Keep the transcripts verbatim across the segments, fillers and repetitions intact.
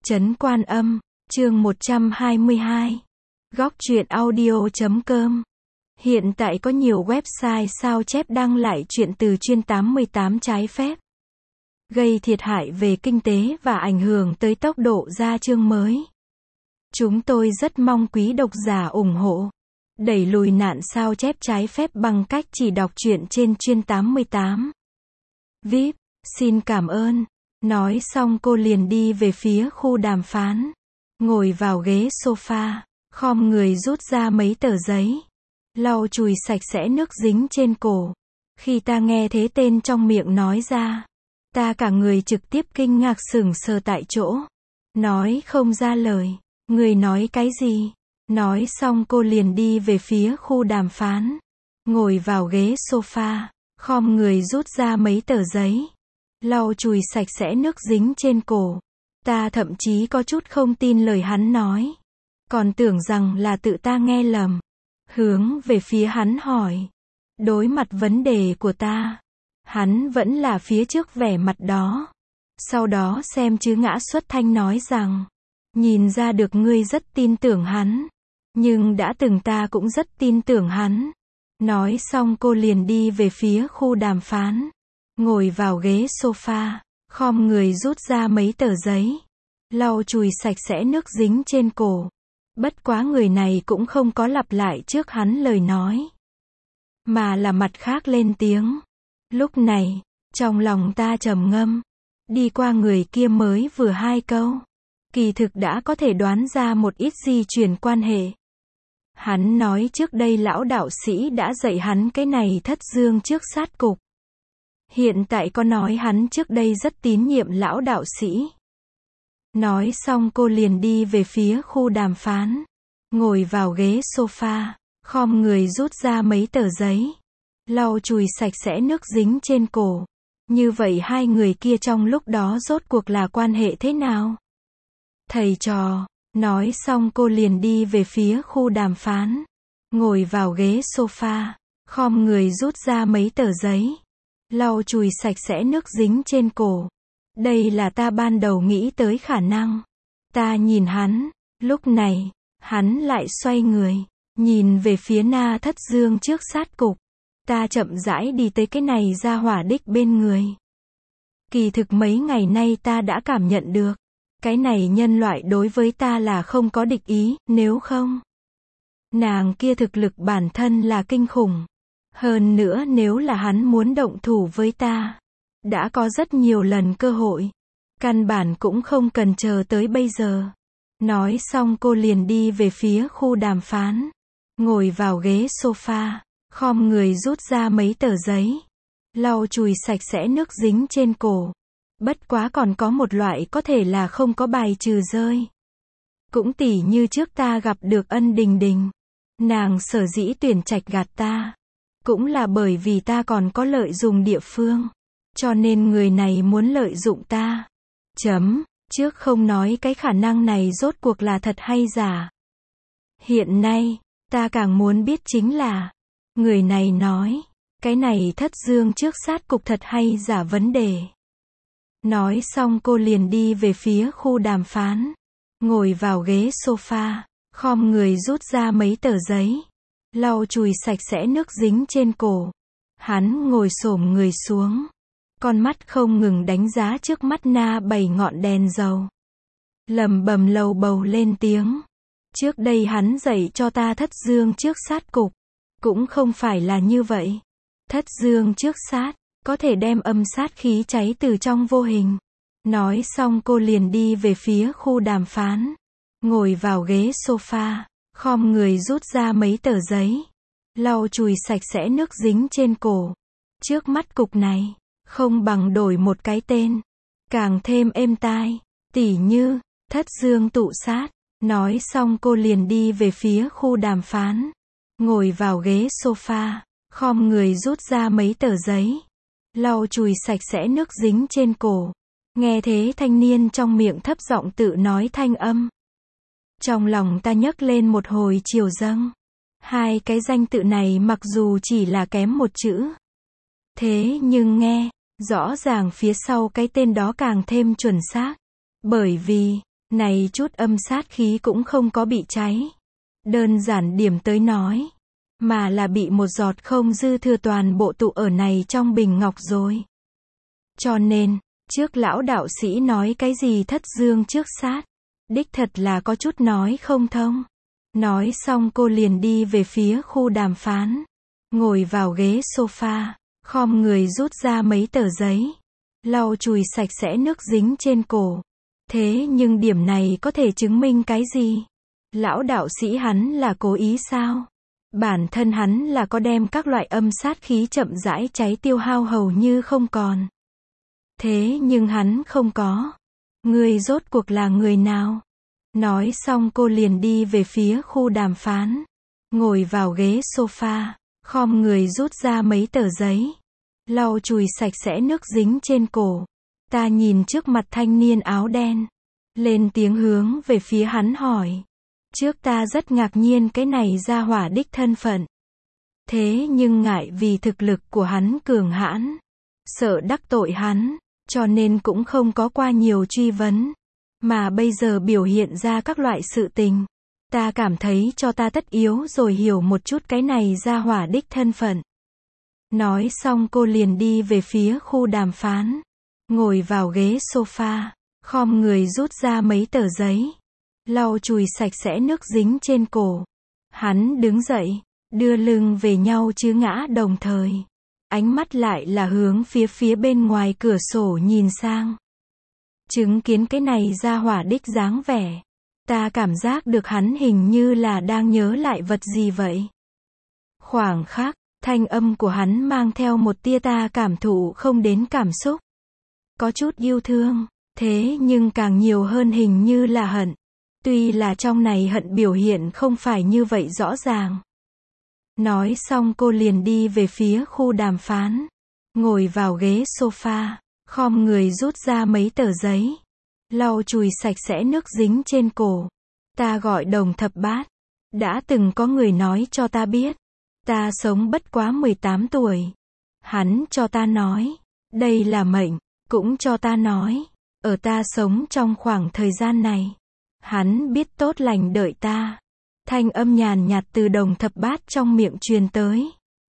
Trấn Quan Âm, chương một trăm hai mươi hai. Góc truyện audio chấm com. Hiện tại có nhiều website sao chép đăng lại truyện từ chuyên tám mươi tám trái phép, gây thiệt hại về kinh tế và ảnh hưởng tới tốc độ ra chương mới. Chúng tôi rất mong quý độc giả ủng hộ, đẩy lùi nạn sao chép trái phép bằng cách chỉ đọc truyện trên chuyên tám mươi tám. vê i pê, xin cảm ơn. Nói xong cô liền đi về phía khu đàm phán, ngồi vào ghế sofa, khom người rút ra mấy tờ giấy, lau chùi sạch sẽ nước dính trên cổ. Khi ta nghe thế tên trong miệng nói ra, ta cả người trực tiếp kinh ngạc sững sờ tại chỗ, nói không ra lời. Người nói cái gì? Nói xong cô liền đi về phía khu đàm phán, ngồi vào ghế sofa, khom người rút ra mấy tờ giấy, lau chùi sạch sẽ nước dính trên cổ. Ta thậm chí có chút không tin lời hắn nói, còn tưởng rằng là tự ta nghe lầm. Hướng về phía hắn hỏi. Đối mặt vấn đề của ta, hắn vẫn là phía trước vẻ mặt đó. Sau đó xem chứ ngã xuất thanh nói rằng, nhìn ra được ngươi rất tin tưởng hắn, nhưng đã từng ta cũng rất tin tưởng hắn. Nói xong cô liền đi về phía khu đàm phán, ngồi vào ghế sofa, khom người rút ra mấy tờ giấy, lau chùi sạch sẽ nước dính trên cổ. Bất quá người này cũng không có lặp lại trước hắn lời nói, mà là mặt khác lên tiếng. Lúc này, trong lòng ta trầm ngâm, đi qua người kia mới vừa hai câu, kỳ thực đã có thể đoán ra một ít di truyền quan hệ. Hắn nói trước đây lão đạo sĩ đã dạy hắn cái này thất dương trước sát cục. Hiện tại có nói hắn trước đây rất tín nhiệm lão đạo sĩ. Nói xong cô liền đi về phía khu đàm phán, ngồi vào ghế sofa, khom người rút ra mấy tờ giấy, lau chùi sạch sẽ nước dính trên cổ. Như vậy hai người kia trong lúc đó rốt cuộc là quan hệ thế nào? Thầy trò. Nói xong cô liền đi về phía khu đàm phán, ngồi vào ghế sofa, khom người rút ra mấy tờ giấy, lau chùi sạch sẽ nước dính trên cổ. Đây là ta ban đầu nghĩ tới khả năng. Ta nhìn hắn, lúc này, hắn lại xoay người, nhìn về phía na thất dương trước sát cục. Ta chậm rãi đi tới cái này ra hỏa đích bên người. Kỳ thực mấy ngày nay ta đã cảm nhận được, cái này nhân loại đối với ta là không có địch ý, nếu không, nàng kia thực lực bản thân là kinh khủng. Hơn nữa nếu là hắn muốn động thủ với ta, đã có rất nhiều lần cơ hội, căn bản cũng không cần chờ tới bây giờ. Nói xong cô liền đi về phía khu đàm phán, ngồi vào ghế sofa, khom người rút ra mấy tờ giấy, lau chùi sạch sẽ nước dính trên cổ. Bất quá còn có một loại có thể là không có bài trừ rơi. Cũng tỉ như trước ta gặp được Ân Đình Đình, nàng sở dĩ tuyển trạch gạt ta, cũng là bởi vì ta còn có lợi dụng địa phương, cho nên người này muốn lợi dụng ta. Chấm, trước không nói cái khả năng này rốt cuộc là thật hay giả. Hiện nay, ta càng muốn biết chính là, người này nói, cái này thất dương trước sát cục thật hay giả vấn đề. Nói xong cô liền đi về phía khu đàm phán, ngồi vào ghế sofa, khom người rút ra mấy tờ giấy, lau chùi sạch sẽ nước dính trên cổ. Hắn ngồi xổm người xuống, con mắt không ngừng đánh giá trước mắt na bảy ngọn đèn dầu, lẩm bẩm lầu bầu lên tiếng. Trước đây hắn dạy cho ta thất dương trước sát cục, cũng không phải là như vậy. Thất dương trước sát, có thể đem âm sát khí cháy từ trong vô hình. Nói xong cô liền đi về phía khu đàm phán, ngồi vào ghế sofa, khom người rút ra mấy tờ giấy, lau chùi sạch sẽ nước dính trên cổ. Trước mắt cục này, không bằng đổi một cái tên, càng thêm êm tai, tỉ như, thất dương tụ sát. Nói xong cô liền đi về phía khu đàm phán, ngồi vào ghế sofa, khom người rút ra mấy tờ giấy, lau chùi sạch sẽ nước dính trên cổ. Nghe thế thanh niên trong miệng thấp giọng tự nói thanh âm. Trong lòng ta nhấc lên một hồi chiều dâng. Hai cái danh tự này mặc dù chỉ là kém một chữ, thế nhưng nghe, rõ ràng phía sau cái tên đó càng thêm chuẩn xác. Bởi vì, Này chút âm sát khí cũng không có bị cháy. Đơn giản điểm tới nói. Mà là bị một giọt không dư thừa toàn bộ tụ ở này trong bình ngọc rồi. Cho nên, trước lão đạo sĩ nói cái gì thất dương trước sát. Đích thật là có chút nói không thông. Nói xong cô liền đi về phía khu đàm phán. Ngồi vào ghế sofa, khom người rút ra mấy tờ giấy. Lau chùi sạch sẽ nước dính trên cổ. Thế nhưng điểm này có thể chứng minh cái gì? Lão đạo sĩ hắn là cố ý sao? Bản thân hắn là có đem các loại âm sát khí chậm rãi cháy tiêu hao hầu như không còn. Thế nhưng hắn không có. Người rốt cuộc là người nào? Nói xong cô liền đi về phía khu đàm phán. Ngồi vào ghế sofa, khom người rút ra mấy tờ giấy. Lau chùi sạch sẽ nước dính trên cổ. Ta nhìn trước mặt thanh niên áo đen. Lên tiếng hướng về phía hắn hỏi. Trước ta rất ngạc nhiên cái này ra hỏa đích thân phận. Thế nhưng ngại vì thực lực của hắn cường hãn. Sợ đắc tội hắn, cho nên cũng không có qua nhiều truy vấn. Mà bây giờ biểu hiện ra các loại sự tình. Ta cảm thấy cho ta tất yếu rồi hiểu một chút cái này ra hỏa đích thân phận. Nói xong cô liền đi về phía khu đàm phán. Ngồi vào ghế sofa, khom người rút ra mấy tờ giấy. Lau chùi sạch sẽ nước dính trên cổ. Hắn đứng dậy, đưa lưng về nhau chứ ngã đồng thời. Ánh mắt lại là hướng phía phía bên ngoài cửa sổ nhìn sang. Chứng kiến cái này ra hỏa đích dáng vẻ. Ta cảm giác được hắn hình như là đang nhớ lại vật gì vậy. Khoảng khắc, thanh âm của hắn mang theo một tia ta cảm thụ không đến cảm xúc. Có chút yêu thương, thế nhưng càng nhiều hơn hình như là hận. Tuy là trong này hận biểu hiện không phải như vậy rõ ràng. Nói xong cô liền đi về phía khu đàm phán. Ngồi vào ghế sofa, khom người rút ra mấy tờ giấy. Lau chùi sạch sẽ nước dính trên cổ. Ta gọi Đồng Thập Bát. Đã từng có người nói cho ta biết. Ta sống bất quá mười tám tuổi. Hắn cho ta nói. Đây là mệnh. Cũng cho ta nói. Ở ta sống trong khoảng thời gian này. Hắn biết tốt lành đợi ta. Thanh âm nhàn nhạt từ Đồng Thập Bát trong miệng truyền tới.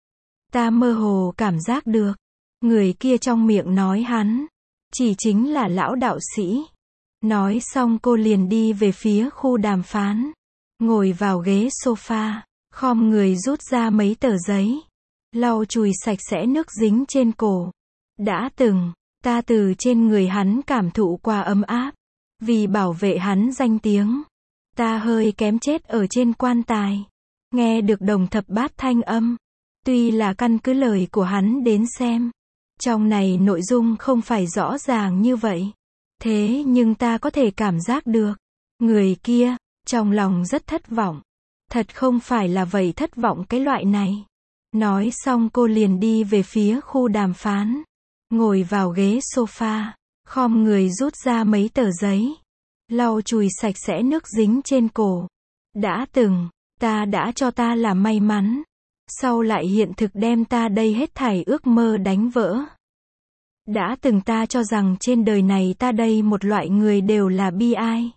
Ta mơ hồ cảm giác được. Người kia trong miệng nói hắn. Chỉ chính là lão đạo sĩ. Nói xong cô liền đi về phía khu đàm phán. Ngồi vào ghế sofa. Khom người rút ra mấy tờ giấy. Lau chùi sạch sẽ nước dính trên cổ. Đã từng, ta từ trên người hắn cảm thụ qua ấm áp. Vì bảo vệ hắn danh tiếng. Ta hơi kém chết ở trên quan tài. Nghe được Đồng Thập Bát thanh âm. Tuy là căn cứ lời của hắn đến xem. Trong này nội dung không phải rõ ràng như vậy. Thế nhưng ta có thể cảm giác được. Người kia, trong lòng rất thất vọng. Thật không phải là vậy thất vọng cái loại này. Nói xong cô liền đi về phía khu đàm phán. Ngồi vào ghế sofa. Khom người rút ra mấy tờ giấy. Lau chùi sạch sẽ nước dính trên cổ. Đã từng, ta đã cho ta là may mắn. Sau lại hiện thực đem ta đây hết thảy ước mơ đánh vỡ. Đã từng ta cho rằng trên đời này ta đây một loại người đều là bi ai.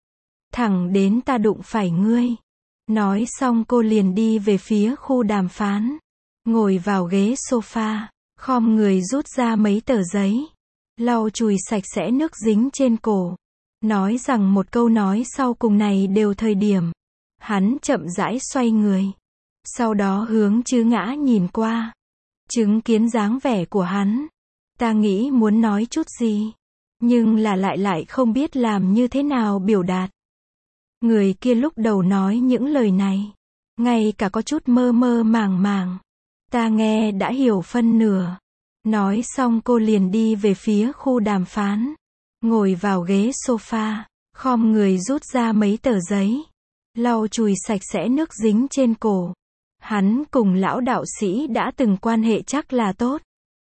Thẳng đến ta đụng phải ngươi. Nói xong cô liền đi về phía khu đàm phán. Ngồi vào ghế sofa. Khom người rút ra mấy tờ giấy. Lau chùi sạch sẽ nước dính trên cổ. Nói rằng một câu nói sau cùng này đều thời điểm. Hắn chậm rãi xoay người. Sau đó hướng Chứ Ngã nhìn qua. Chứng kiến dáng vẻ của hắn. Ta nghĩ muốn nói chút gì. Nhưng là lại lại không biết làm như thế nào biểu đạt. Người kia lúc đầu nói những lời này. Ngay cả có chút mơ mơ màng màng. Ta nghe đã hiểu phân nửa. Nói xong cô liền đi về phía khu đàm phán. Ngồi vào ghế sofa. Khom người rút ra mấy tờ giấy. Lau chùi sạch sẽ nước dính trên cổ. Hắn cùng lão đạo sĩ đã từng quan hệ chắc là tốt.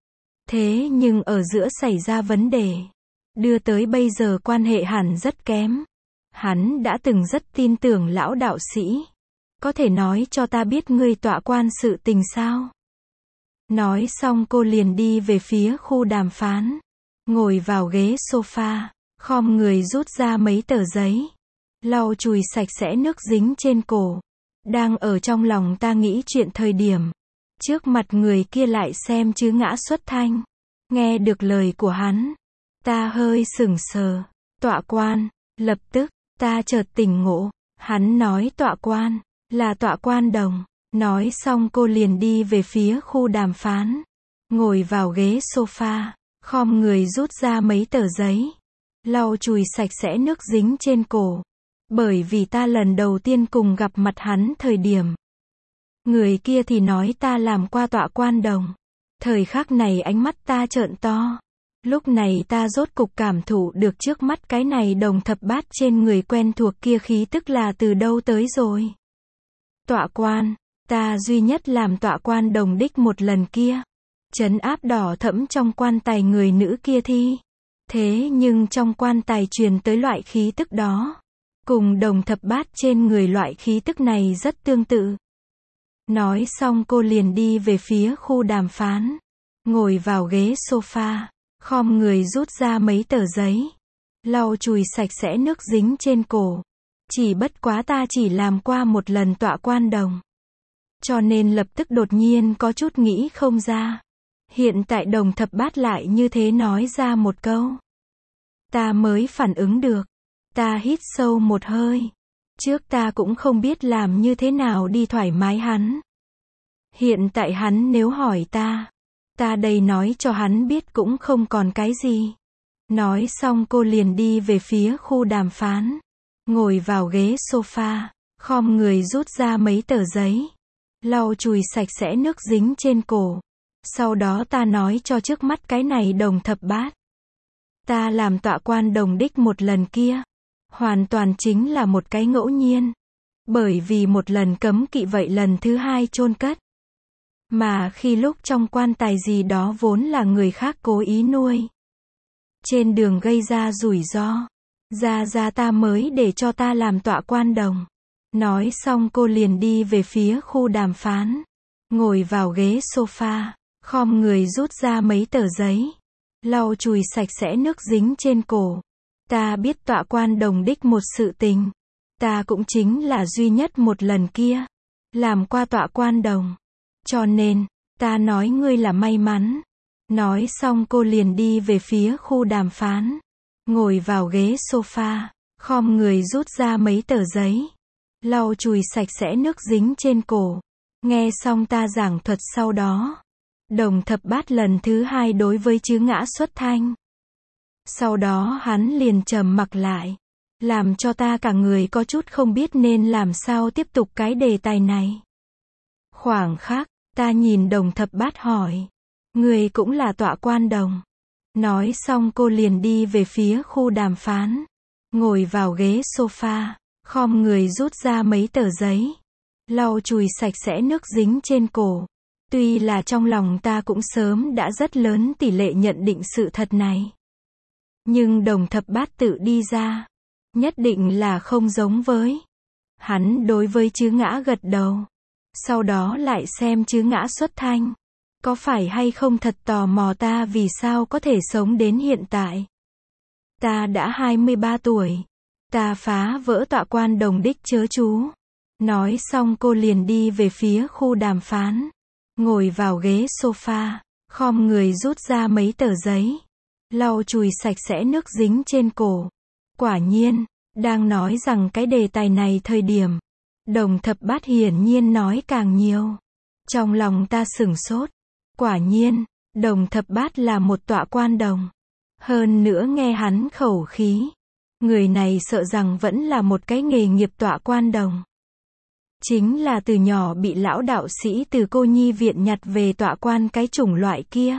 Thế nhưng ở giữa xảy ra vấn đề. Đưa tới bây giờ quan hệ hẳn rất kém. Hắn đã từng rất tin tưởng lão đạo sĩ. Có thể nói cho ta biết ngươi tọa quan sự tình sao? Nói xong cô liền đi về phía khu đàm phán. Ngồi vào ghế sofa. khom người rút ra mấy tờ giấy, lau chùi sạch sẽ nước dính trên cổ. Đang ở trong lòng ta nghĩ chuyện thời điểm, trước mặt người kia lại xem chữ ngã xuất thanh. Nghe được lời của hắn, ta hơi sững sờ. Tọa quan, lập tức, ta chợt tỉnh ngộ, hắn nói tọa quan, là tọa quan đồng. Nói xong cô liền đi về phía khu đàm phán, ngồi vào ghế sofa, khom người rút ra mấy tờ giấy, lau chùi sạch sẽ nước dính trên cổ. Bởi vì ta lần đầu tiên cùng gặp mặt hắn thời điểm, người kia thì nói ta làm qua tọa quan đồng. Thời khắc này ánh mắt ta trợn to. Lúc này ta rốt cục cảm thụ được trước mắt cái này đồng thập bát trên người quen thuộc kia khí tức là từ đâu tới rồi. Tọa quan, ta duy nhất làm tọa quan đồng đích một lần kia, trấn áp đỏ thẫm trong quan tài người nữ kia thi. Thế nhưng trong quan tài truyền tới loại khí tức đó, cùng đồng thập bát trên người loại khí tức này rất tương tự. Nói xong cô liền đi về phía khu đàm phán, ngồi vào ghế sofa, khom người rút ra mấy tờ giấy, lau chùi sạch sẽ nước dính trên cổ. Chỉ bất quá ta chỉ làm qua một lần tọa quan đồng, cho nên lập tức đột nhiên có chút nghĩ không ra. Hiện tại đồng thập bát lại như thế nói ra một câu, ta mới phản ứng được. Ta hít sâu một hơi. Trước ta cũng không biết làm như thế nào đi thoải mái hắn. Hiện tại hắn nếu hỏi ta, ta đây nói cho hắn biết cũng không còn cái gì. Nói xong cô liền đi về phía khu đàm phán, ngồi vào ghế sofa, khom người rút ra mấy tờ giấy, lau chùi sạch sẽ nước dính trên cổ. Sau đó ta nói cho trước mắt cái này đồng thập bát, ta làm tọa quan đồng đích một lần kia, hoàn toàn chính là một cái ngẫu nhiên. Bởi vì một lần cấm kỵ vậy lần thứ hai chôn cất. Mà khi lúc trong quan tài gì đó vốn là người khác cố ý nuôi. Trên đường gây ra rủi ro. Ra ra ta mới để cho ta làm tọa quan đồng. Nói xong cô liền đi về phía khu đàm phán, ngồi vào ghế sofa, khom người rút ra mấy tờ giấy, lau chùi sạch sẽ nước dính trên cổ. Ta biết tọa quan đồng đích một sự tình. Ta cũng chính là duy nhất một lần kia làm qua tọa quan đồng. Cho nên, ta nói ngươi là may mắn. Nói xong cô liền đi về phía khu đàm phán, ngồi vào ghế sofa, khom người rút ra mấy tờ giấy, lau chùi sạch sẽ nước dính trên cổ. Nghe xong ta giảng thuật sau đó, đồng thập bát lần thứ hai đối với chữ ngã xuất thanh. Sau đó hắn liền trầm mặc lại, làm cho ta cả người có chút không biết nên làm sao tiếp tục cái đề tài này. Khoảng khắc, ta nhìn đồng thập bát hỏi, người cũng là tọa quan đồng. Nói xong cô liền đi về phía khu đàm phán, ngồi vào ghế sofa, khom người rút ra mấy tờ giấy, lau chùi sạch sẽ nước dính trên cổ. Tuy là trong lòng ta cũng sớm đã rất lớn tỷ lệ nhận định sự thật này. Nhưng đồng thập bát tự đi ra, nhất định là không giống với. Hắn đối với chữ ngã gật đầu, sau đó lại xem chữ ngã xuất thanh. Có phải hay không thật tò mò ta vì sao có thể sống đến hiện tại. Ta đã hai mươi ba tuổi. Ta phá vỡ tọa quan đồng đích chớ chú. Nói xong cô liền đi về phía khu đàm phán, ngồi vào ghế sofa, khom người rút ra mấy tờ giấy, lau chùi sạch sẽ nước dính trên cổ. Quả nhiên, đang nói rằng cái đề tài này thời điểm, đồng thập bát hiển nhiên nói càng nhiều. Trong lòng ta sửng sốt. Quả nhiên, đồng thập bát là một tọa quan đồng. Hơn nữa nghe hắn khẩu khí, người này sợ rằng vẫn là một cái nghề nghiệp tọa quan đồng. Chính là từ nhỏ bị lão đạo sĩ từ cô nhi viện nhặt về tọa quan cái chủng loại kia.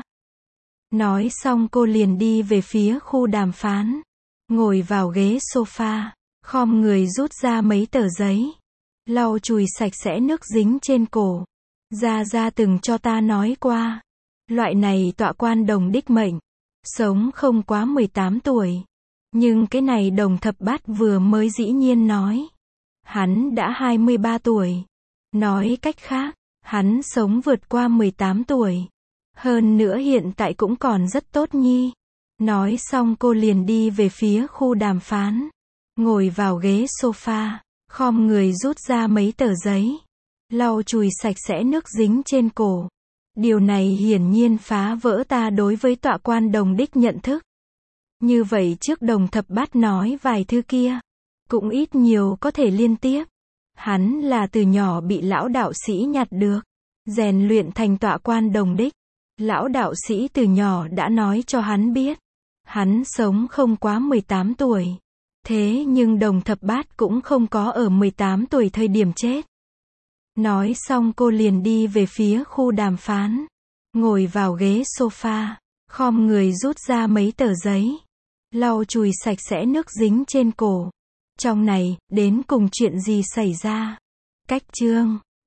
Nói xong cô liền đi về phía khu đàm phán, ngồi vào ghế sofa, khom người rút ra mấy tờ giấy, lau chùi sạch sẽ nước dính trên cổ. Gia Gia từng cho ta nói qua, loại này tọa quan đồng đích mệnh, sống không quá mười tám tuổi. Nhưng cái này đồng thập bát vừa mới dĩ nhiên nói, hắn đã hai mươi ba tuổi. Nói cách khác, hắn sống vượt qua mười tám tuổi. Hơn nữa hiện tại cũng còn rất tốt nhi. Nói xong cô liền đi về phía khu đàm phán. Ngồi vào ghế sofa, khom người rút ra mấy tờ giấy. Lau chùi sạch sẽ nước dính trên cổ. Điều này hiển nhiên phá vỡ ta đối với tọa quan đồng đích nhận thức. Như vậy trước Đồng Thập Bát nói vài thứ kia, cũng ít nhiều có thể liên tiếp. Hắn là từ nhỏ bị lão đạo sĩ nhặt được, rèn luyện thành tọa quan đồng đích. Lão đạo sĩ từ nhỏ đã nói cho hắn biết, hắn sống không quá mười tám tuổi. Thế nhưng Đồng Thập Bát cũng không có ở mười tám tuổi thời điểm chết. Nói xong cô liền đi về phía khu đàm phán. Ngồi vào ghế sofa, khom người rút ra mấy tờ giấy. Lau chùi sạch sẽ nước dính trên cổ. Trong này, đến cùng chuyện gì xảy ra? Cách chương